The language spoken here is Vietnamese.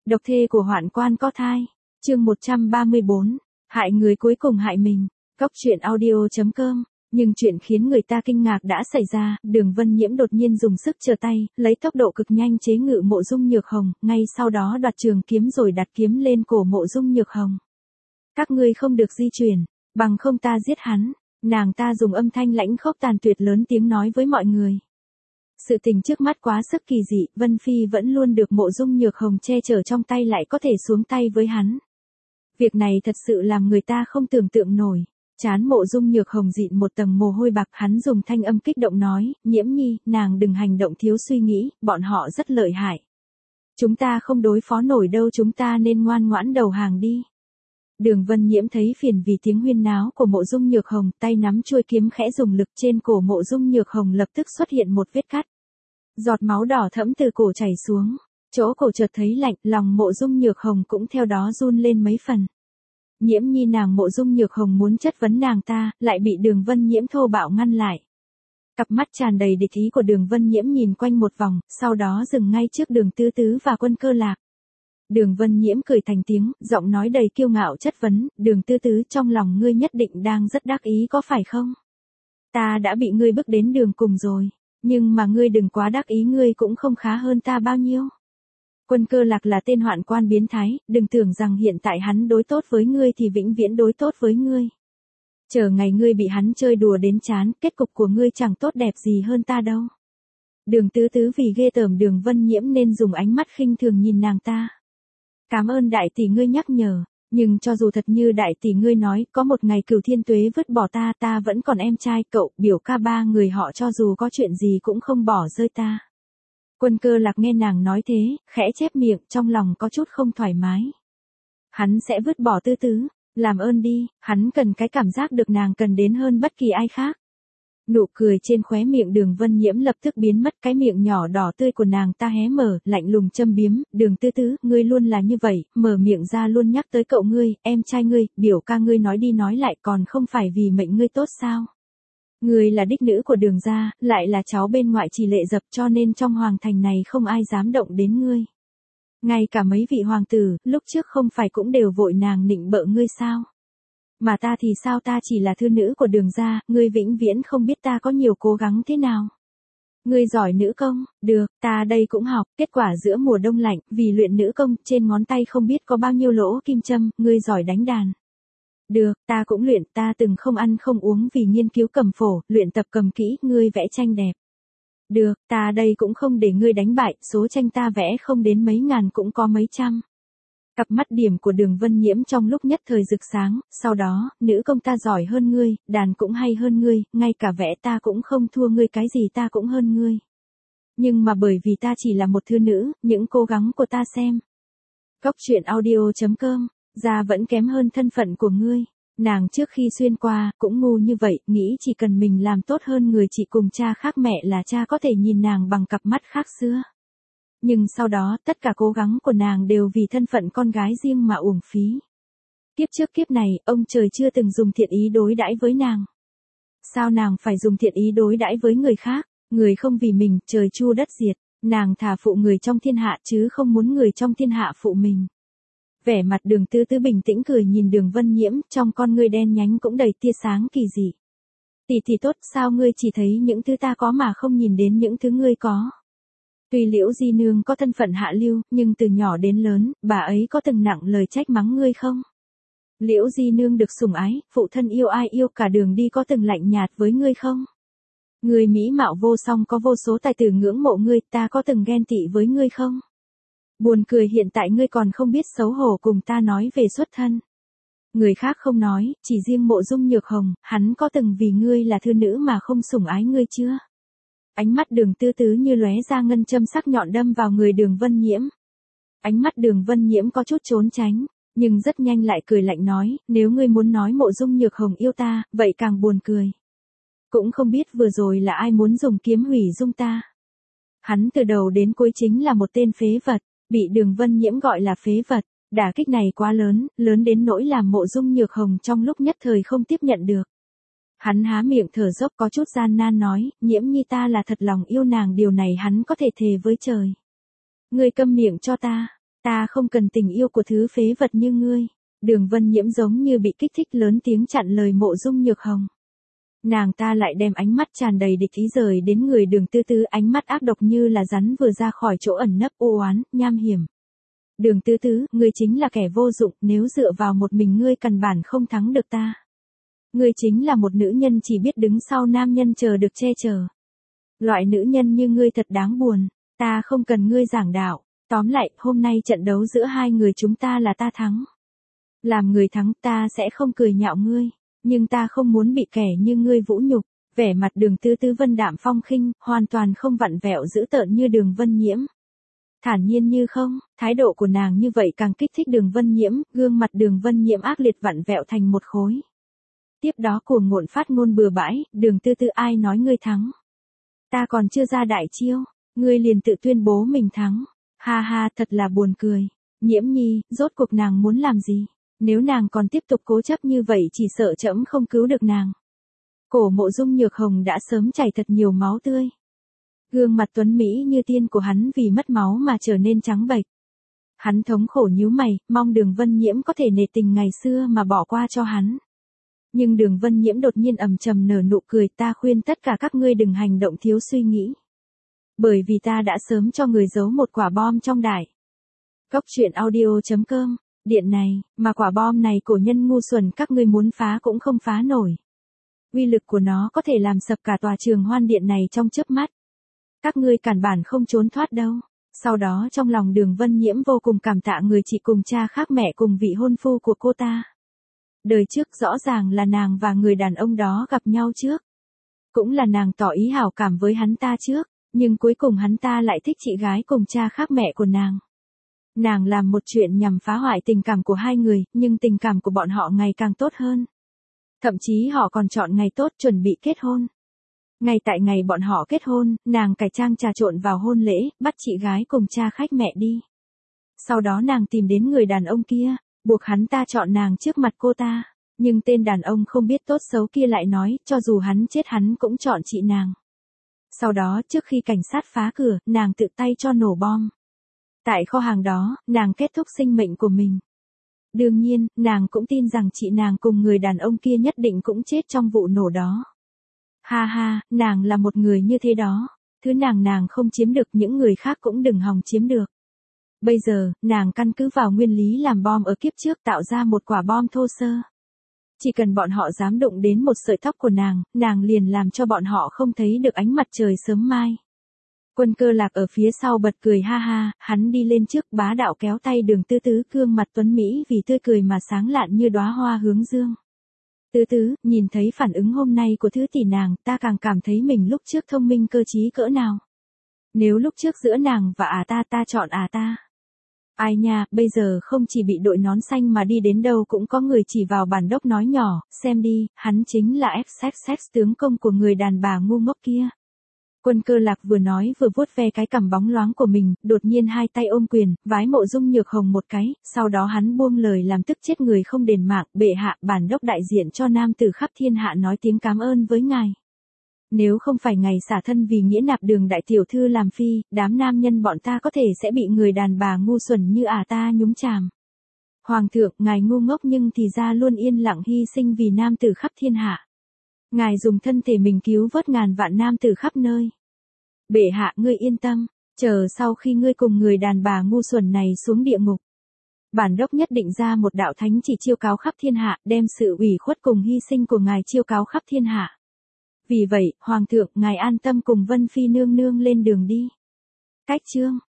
Độc thê của hoạn quan có thai. Chương 134. Hại người cuối cùng hại mình. Cóc truyện audio.com. Nhưng chuyện khiến người ta kinh ngạc đã xảy ra, Đường Vân Nhiễm đột nhiên dùng sức trở tay, lấy tốc độ cực nhanh chế ngự Mộ Dung Nhược Hồng, ngay sau đó đoạt trường kiếm rồi đặt kiếm lên cổ Mộ Dung Nhược Hồng. Các ngươi không được di chuyển, bằng không ta giết hắn. Nàng ta dùng âm thanh lãnh khốc tàn tuyệt lớn tiếng nói với mọi người. Sự tình trước mắt quá sức kỳ dị, Vân Phi vẫn luôn được Mộ Dung Nhược Hồng che chở trong tay lại có thể xuống tay với hắn. Việc này thật sự làm người ta không tưởng tượng nổi. Trán Mộ Dung Nhược Hồng dịn một tầng mồ hôi bạc, hắn dùng thanh âm kích động nói, Nhiễm Nhi, nàng đừng hành động thiếu suy nghĩ, bọn họ rất lợi hại. Chúng ta không đối phó nổi đâu, chúng ta nên ngoan ngoãn đầu hàng đi. Đường Vân Nhiễm thấy phiền vì tiếng huyên náo của Mộ Dung Nhược Hồng, tay nắm chuôi kiếm khẽ dùng lực, trên cổ Mộ Dung Nhược Hồng lập tức xuất hiện một vết cắt. Giọt máu đỏ thẫm từ cổ chảy xuống, chỗ cổ chợt thấy lạnh, lòng Mộ Dung Nhược Hồng cũng theo đó run lên mấy phần. Nhiễm Nhi, nàng Mộ Dung Nhược Hồng muốn chất vấn nàng ta, lại bị Đường Vân Nhiễm thô bạo ngăn lại. Cặp mắt tràn đầy địch ý của Đường Vân Nhiễm nhìn quanh một vòng, sau đó dừng ngay trước Đường Tứ Tứ và Quân Cơ Lạc. Đường Vân Nhiễm cười thành tiếng, giọng nói đầy kiêu ngạo chất vấn, Đường Tứ Tứ, trong lòng ngươi nhất định đang rất đắc ý có phải không? Ta đã bị ngươi bước đến đường cùng rồi, nhưng mà ngươi đừng quá đắc ý, ngươi cũng không khá hơn ta bao nhiêu. Quân Cơ Lạc là tên hoạn quan biến thái, đừng tưởng rằng hiện tại hắn đối tốt với ngươi thì vĩnh viễn đối tốt với ngươi. Chờ ngày ngươi bị hắn chơi đùa đến chán, kết cục của ngươi chẳng tốt đẹp gì hơn ta đâu. Đường Tứ Tứ vì ghê tởm Đường Vân Nhiễm nên dùng ánh mắt khinh thường nhìn nàng ta. Cảm ơn đại tỷ ngươi nhắc nhở, nhưng cho dù thật như đại tỷ ngươi nói, có một ngày Cửu Thiên Tuế vứt bỏ ta, ta vẫn còn em trai, cậu, biểu ca, ba người họ cho dù có chuyện gì cũng không bỏ rơi ta. Quân Cơ Lạc nghe nàng nói thế, khẽ chép miệng, trong lòng có chút không thoải mái. Hắn sẽ vứt bỏ Tứ Tứ, làm ơn đi, hắn cần cái cảm giác được nàng cần đến hơn bất kỳ ai khác. Nụ cười trên khóe miệng Đường Vân Nhiễm lập tức biến mất, cái miệng nhỏ đỏ tươi của nàng ta hé mở, lạnh lùng châm biếm, Đường Tứ Tứ, ngươi luôn là như vậy, mở miệng ra luôn nhắc tới cậu ngươi, em trai ngươi, biểu ca ngươi nói đi nói lại còn không phải vì mệnh ngươi tốt sao? Ngươi là đích nữ của Đường gia, lại là cháu bên ngoại trì Lệ Dập, cho nên trong hoàng thành này không ai dám động đến ngươi. Ngay cả mấy vị hoàng tử, lúc trước không phải cũng đều vội nàng nịnh bợ ngươi sao? Mà ta thì sao, ta chỉ là thư nữ của Đường gia, ngươi vĩnh viễn không biết ta có nhiều cố gắng thế nào. Ngươi giỏi nữ công, được, ta đây cũng học, kết quả giữa mùa đông lạnh, vì luyện nữ công, trên ngón tay không biết có bao nhiêu lỗ kim châm, ngươi giỏi đánh đàn. Được, ta cũng luyện, ta từng không ăn không uống vì nghiên cứu cầm phổ, luyện tập cầm kỹ, ngươi vẽ tranh đẹp. Được, ta đây cũng không để ngươi đánh bại, số tranh ta vẽ không đến mấy ngàn cũng có mấy trăm. Cặp mắt điểm của Đường Vân Nhiễm trong lúc nhất thời rực sáng, sau đó, nữ công ta giỏi hơn ngươi, đàn cũng hay hơn ngươi, ngay cả vẽ ta cũng không thua ngươi, cái gì ta cũng hơn ngươi. Nhưng mà bởi vì ta chỉ là một thư nữ, những cố gắng của ta xem. Cóc truyện audio.com, ra vẫn kém hơn thân phận của ngươi. Nàng trước khi xuyên qua, cũng ngu như vậy, nghĩ chỉ cần mình làm tốt hơn người chị cùng cha khác mẹ là cha có thể nhìn nàng bằng cặp mắt khác xưa. Nhưng sau đó, tất cả cố gắng của nàng đều vì thân phận con gái riêng mà uổng phí. Kiếp trước kiếp này, ông trời chưa từng dùng thiện ý đối đãi với nàng. Sao nàng phải dùng thiện ý đối đãi với người khác? Người không vì mình, trời chu đất diệt, nàng thà phụ người trong thiên hạ chứ không muốn người trong thiên hạ phụ mình. Vẻ mặt Đường Tứ Tứ bình tĩnh cười nhìn Đường Vân Nhiễm, trong con ngươi đen nhánh cũng đầy tia sáng kỳ dị. Tỷ tỷ tốt, sao ngươi chỉ thấy những thứ ta có mà không nhìn đến những thứ ngươi có? Tuy Liễu Di Nương có thân phận hạ lưu, nhưng từ nhỏ đến lớn, bà ấy có từng nặng lời trách mắng ngươi không? Liễu Di Nương được sủng ái, phụ thân yêu ai yêu, cả đường đi có từng lạnh nhạt với ngươi không? Ngươi mỹ mạo vô song, có vô số tài tử ngưỡng mộ ngươi, ta có từng ghen tị với ngươi không? Buồn cười hiện tại ngươi còn không biết xấu hổ cùng ta nói về xuất thân. Người khác không nói, chỉ riêng Mộ Dung Nhược Hồng, hắn có từng vì ngươi là thư nữ mà không sủng ái ngươi chưa? Ánh mắt Đường Tứ Tứ như lóe ra ngân châm sắc nhọn đâm vào người Đường Vân Nhiễm. Ánh mắt Đường Vân Nhiễm có chút trốn tránh, nhưng rất nhanh lại cười lạnh nói, nếu ngươi muốn nói Mộ Dung Nhược Hồng yêu ta, vậy càng buồn cười. Cũng không biết vừa rồi là ai muốn dùng kiếm hủy dung ta. Hắn từ đầu đến cuối chính là một tên phế vật, bị Đường Vân Nhiễm gọi là phế vật, đả kích này quá lớn, lớn đến nỗi làm Mộ Dung Nhược Hồng trong lúc nhất thời không tiếp nhận được. Hắn há miệng thở dốc có chút gian nan nói, Nhiễm Nhi ta là thật lòng yêu nàng, điều này hắn có thể thề với trời. Ngươi câm miệng cho ta Ta không cần tình yêu của thứ phế vật như ngươi. Đường Vân Nhiễm giống như bị kích thích lớn tiếng chặn lời Mộ Dung Nhược Hồng. Nàng ta lại đem ánh mắt tràn đầy địch ý rời đến người Đường Tư Tư, ánh mắt ác độc như là rắn vừa ra khỏi chỗ ẩn nấp, u oán, nham hiểm. Đường Tư Tư, ngươi chính là kẻ vô dụng, nếu dựa vào một mình ngươi căn bản không thắng được ta. Ngươi chính là một nữ nhân chỉ biết đứng sau nam nhân chờ được che chở. Loại nữ nhân như ngươi thật đáng buồn, ta không cần ngươi giảng đạo. Tóm lại, hôm nay trận đấu giữa hai người chúng ta là ta thắng. Làm người thắng ta sẽ không cười nhạo ngươi, nhưng ta không muốn bị kẻ như ngươi vũ nhục. Vẻ mặt Đường Tư Tư vân đạm phong khinh, hoàn toàn không vặn vẹo dữ tợn như Đường Vân Nhiễm. Thản nhiên như không, thái độ của nàng như vậy càng kích thích Đường Vân Nhiễm, gương mặt Đường Vân Nhiễm ác liệt vặn vẹo thành một khối. Tiếp đó cuồng ngôn phát ngôn bừa bãi, Đường Tư Tư ai nói ngươi thắng. Ta còn chưa ra đại chiêu, ngươi liền tự tuyên bố mình thắng. Ha ha, thật là buồn cười. Nhiễm Nhi, rốt cuộc nàng muốn làm gì? Nếu nàng còn tiếp tục cố chấp như vậy chỉ sợ trẫm không cứu được nàng. Cổ Mộ Dung Nhược Hồng đã sớm chảy thật nhiều máu tươi. Gương mặt tuấn mỹ như tiên của hắn vì mất máu mà trở nên trắng bệch. Hắn thống khổ nhíu mày, mong Đường Vân Nhiễm có thể nể tình ngày xưa mà bỏ qua cho hắn. Nhưng Đường Vân Nhiễm đột nhiên ầm trầm nở nụ cười, ta khuyên tất cả các ngươi đừng hành động thiếu suy nghĩ. Bởi vì ta đã sớm cho người giấu một quả bom trong đài. Cốc truyện audio.com, điện này, mà quả bom này cổ nhân ngu xuẩn các ngươi muốn phá cũng không phá nổi. Uy lực của nó có thể làm sập cả tòa Trường Hoan Điện này trong chớp mắt. Các ngươi cản bản không trốn thoát đâu. Sau đó trong lòng Đường Vân Nhiễm vô cùng cảm tạ người chị cùng cha khác mẹ cùng vị hôn phu của cô ta. Đời trước rõ ràng là nàng và người đàn ông đó gặp nhau trước. Cũng là nàng tỏ ý hảo cảm với hắn ta trước, nhưng cuối cùng hắn ta lại thích chị gái cùng cha khác mẹ của nàng. Nàng làm một chuyện nhằm phá hoại tình cảm của hai người, nhưng tình cảm của bọn họ ngày càng tốt hơn. Thậm chí họ còn chọn ngày tốt chuẩn bị kết hôn. Ngay tại ngày bọn họ kết hôn, nàng cải trang trà trộn vào hôn lễ, bắt chị gái cùng cha khách mẹ đi. Sau đó nàng tìm đến người đàn ông kia, buộc hắn ta chọn nàng trước mặt cô ta. Nhưng tên đàn ông không biết tốt xấu kia lại nói, cho dù hắn chết hắn cũng chọn chị nàng. Sau đó trước khi cảnh sát phá cửa, nàng tự tay cho nổ bom. Tại kho hàng đó, nàng kết thúc sinh mệnh của mình. Đương nhiên, nàng cũng tin rằng chị nàng cùng người đàn ông kia nhất định cũng chết trong vụ nổ đó. Ha ha, nàng là một người như thế đó. Thứ nàng không chiếm được những người khác cũng đừng hòng chiếm được. Bây giờ, nàng căn cứ vào nguyên lý làm bom ở kiếp trước tạo ra một quả bom thô sơ. Chỉ cần bọn họ dám đụng đến một sợi tóc của nàng liền làm cho bọn họ không thấy được ánh mặt trời sớm mai. Quân Cơ Lạc ở phía sau bật cười ha ha, hắn đi lên trước bá đạo kéo tay Đường Tư Tư, gương mặt tuấn Mỹ vì tươi cười mà sáng lạn như đóa hoa hướng dương. Tư Tư, nhìn thấy phản ứng hôm nay của thứ tỷ nàng, ta càng cảm thấy mình lúc trước thông minh cơ trí cỡ nào. Nếu lúc trước giữa nàng và ta chọn ta. Ai nha, bây giờ không chỉ bị đội nón xanh mà đi đến đâu cũng có người chỉ vào bản đốc nói nhỏ, xem đi, hắn chính là XXX tướng công của người đàn bà ngu ngốc kia. Quân Cơ Lạc vừa nói vừa vuốt ve cái cằm bóng loáng của mình, đột nhiên hai tay ôm quyền, vái Mộ Dung Nhược Hồng một cái, sau đó hắn buông lời làm tức chết người không đền mạng, bệ hạ, bản đốc đại diện cho nam tử khắp thiên hạ nói tiếng cảm ơn với ngài. Nếu không phải ngày xả thân vì nghĩa nạp Đường đại tiểu thư làm phi, đám nam nhân bọn ta có thể sẽ bị người đàn bà ngu xuẩn như ta nhúng chàm. Hoàng thượng, ngài ngu ngốc nhưng thì ra luôn yên lặng hy sinh vì nam tử khắp thiên hạ. Ngài dùng thân thể mình cứu vớt ngàn vạn nam tử khắp nơi. Bệ hạ, ngươi yên tâm, chờ sau khi ngươi cùng người đàn bà ngu xuẩn này xuống địa ngục. Bản đốc nhất định ra một đạo thánh chỉ chiêu cáo khắp thiên hạ, đem sự ủy khuất cùng hy sinh của ngài chiêu cáo khắp thiên hạ. Vì vậy, Hoàng thượng, ngài an tâm cùng Vân Phi nương nương lên đường đi. Cách chương